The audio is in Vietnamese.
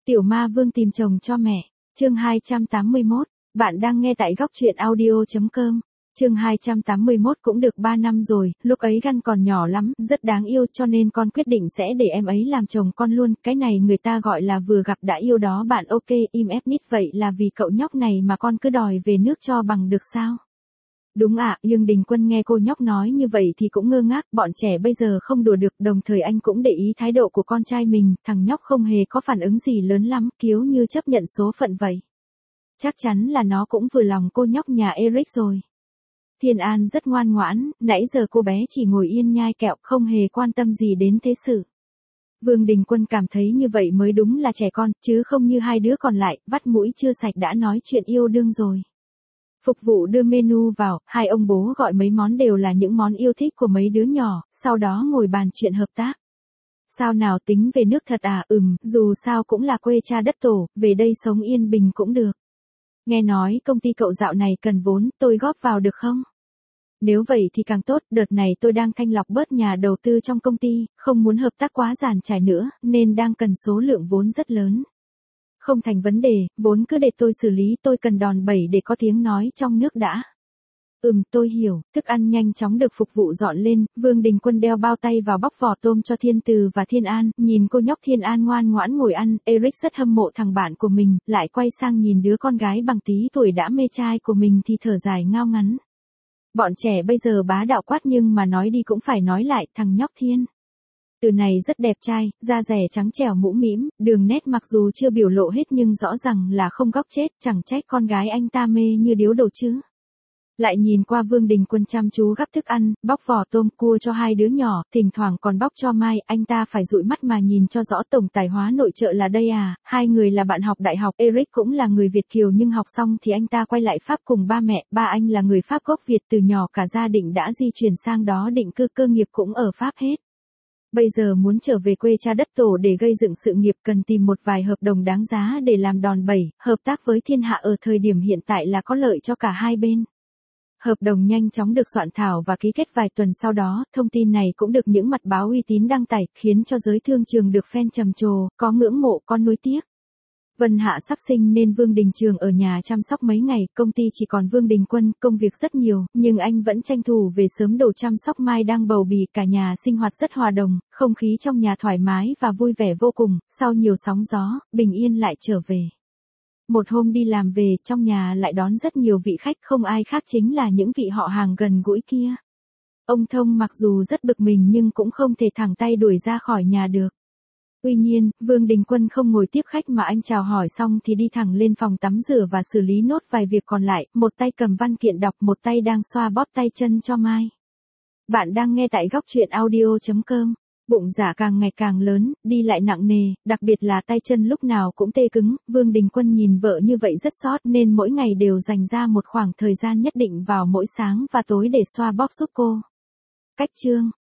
Tiểu Ma Vương tìm chồng cho mẹ. Chương 281. Bạn đang nghe tại góc truyện audio.com. Chương 281 cũng được 3 năm rồi, lúc ấy Gan còn nhỏ lắm, rất đáng yêu cho nên con quyết định sẽ để em ấy làm chồng con luôn, cái này người ta gọi là vừa gặp đã yêu đó bạn. Ok, im ép nít, vậy là vì cậu nhóc này mà con cứ đòi về nước cho bằng được sao? Đúng ạ, nhưng Đình Quân nghe cô nhóc nói như vậy thì cũng ngơ ngác, bọn trẻ bây giờ không đùa được, đồng thời anh cũng để ý thái độ của con trai mình, thằng nhóc không hề có phản ứng gì lớn lắm, kiểu như chấp nhận số phận vậy. Chắc chắn là nó cũng vừa lòng cô nhóc nhà Eric rồi. Thiên An rất ngoan ngoãn, nãy giờ cô bé chỉ ngồi yên nhai kẹo, không hề quan tâm gì đến thế sự. Vương Đình Quân cảm thấy như vậy mới đúng là trẻ con, chứ không như hai đứa còn lại, vắt mũi chưa sạch đã nói chuyện yêu đương rồi. Phục vụ đưa menu vào, hai ông bố gọi mấy món đều là những món yêu thích của mấy đứa nhỏ, sau đó ngồi bàn chuyện hợp tác. Sao nào, tính về nước thật à? Dù sao cũng là quê cha đất tổ, về đây sống yên bình cũng được. Nghe nói công ty cậu dạo này cần vốn, tôi góp vào được không? Nếu vậy thì càng tốt, đợt này tôi đang thanh lọc bớt nhà đầu tư trong công ty, không muốn hợp tác quá dàn trải nữa, nên đang cần số lượng vốn rất lớn. Không thành vấn đề, vốn cứ để tôi xử lý, tôi cần đòn bẩy để có tiếng nói trong nước đã. Tôi hiểu, thức ăn nhanh chóng được phục vụ dọn lên, Vương Đình Quân đeo bao tay vào bóc vỏ tôm cho Thiên Từ và Thiên An, nhìn cô nhóc Thiên An ngoan ngoãn ngồi ăn, Eric rất hâm mộ thằng bạn của mình, lại quay sang nhìn đứa con gái bằng tí tuổi đã mê trai của mình thì thở dài ngao ngắn. Bọn trẻ bây giờ bá đạo quát nhưng mà nói đi cũng phải nói lại, thằng nhóc Thiên Từ này rất đẹp trai, da dẻ trắng trẻo mũm mĩm, đường nét mặc dù chưa biểu lộ hết nhưng rõ ràng là không góc chết, chẳng trách con gái anh ta mê như điếu đồ chứ. Lại nhìn qua Vương Đình Quân chăm chú gắp thức ăn, bóc vỏ tôm cua cho hai đứa nhỏ, thỉnh thoảng còn bóc cho Mai, anh ta phải dụi mắt mà nhìn cho rõ tổng tài hóa nội trợ là đây à, hai người là bạn học đại học, Eric cũng là người Việt kiều nhưng học xong thì anh ta quay lại Pháp cùng ba mẹ, ba anh là người Pháp gốc Việt, từ nhỏ cả gia đình đã di chuyển sang đó định cư, cơ nghiệp cũng ở Pháp hết. Bây giờ muốn trở về quê cha đất tổ để gây dựng sự nghiệp cần tìm một vài hợp đồng đáng giá để làm đòn bẩy, hợp tác với thiên hạ ở thời điểm hiện tại là có lợi cho cả hai bên. Hợp đồng nhanh chóng được soạn thảo và ký kết vài tuần sau đó, thông tin này cũng được những mặt báo uy tín đăng tải, khiến cho giới thương trường được fan trầm trồ, có ngưỡng mộ, có nuối tiếc. Vân Hạ sắp sinh nên Vương Đình Trường ở nhà chăm sóc mấy ngày, công ty chỉ còn Vương Đình Quân, công việc rất nhiều, nhưng anh vẫn tranh thủ về sớm đồ chăm sóc Mai đang bầu bì, cả nhà sinh hoạt rất hòa đồng, không khí trong nhà thoải mái và vui vẻ vô cùng, sau nhiều sóng gió, bình yên lại trở về. Một hôm đi làm về, trong nhà lại đón rất nhiều vị khách, không ai khác chính là những vị họ hàng gần gũi kia. Ông Thông mặc dù rất bực mình nhưng cũng không thể thẳng tay đuổi ra khỏi nhà được. Tuy nhiên, Vương Đình Quân không ngồi tiếp khách mà anh chào hỏi xong thì đi thẳng lên phòng tắm rửa và xử lý nốt vài việc còn lại, một tay cầm văn kiện đọc, một tay đang xoa bóp tay chân cho Mai. Bạn đang nghe tại góc truyện audio.com. Bụng dạ càng ngày càng lớn, đi lại nặng nề, đặc biệt là tay chân lúc nào cũng tê cứng, Vương Đình Quân nhìn vợ như vậy rất xót nên mỗi ngày đều dành ra một khoảng thời gian nhất định vào mỗi sáng và tối để xoa bóp giúp cô. Cách chương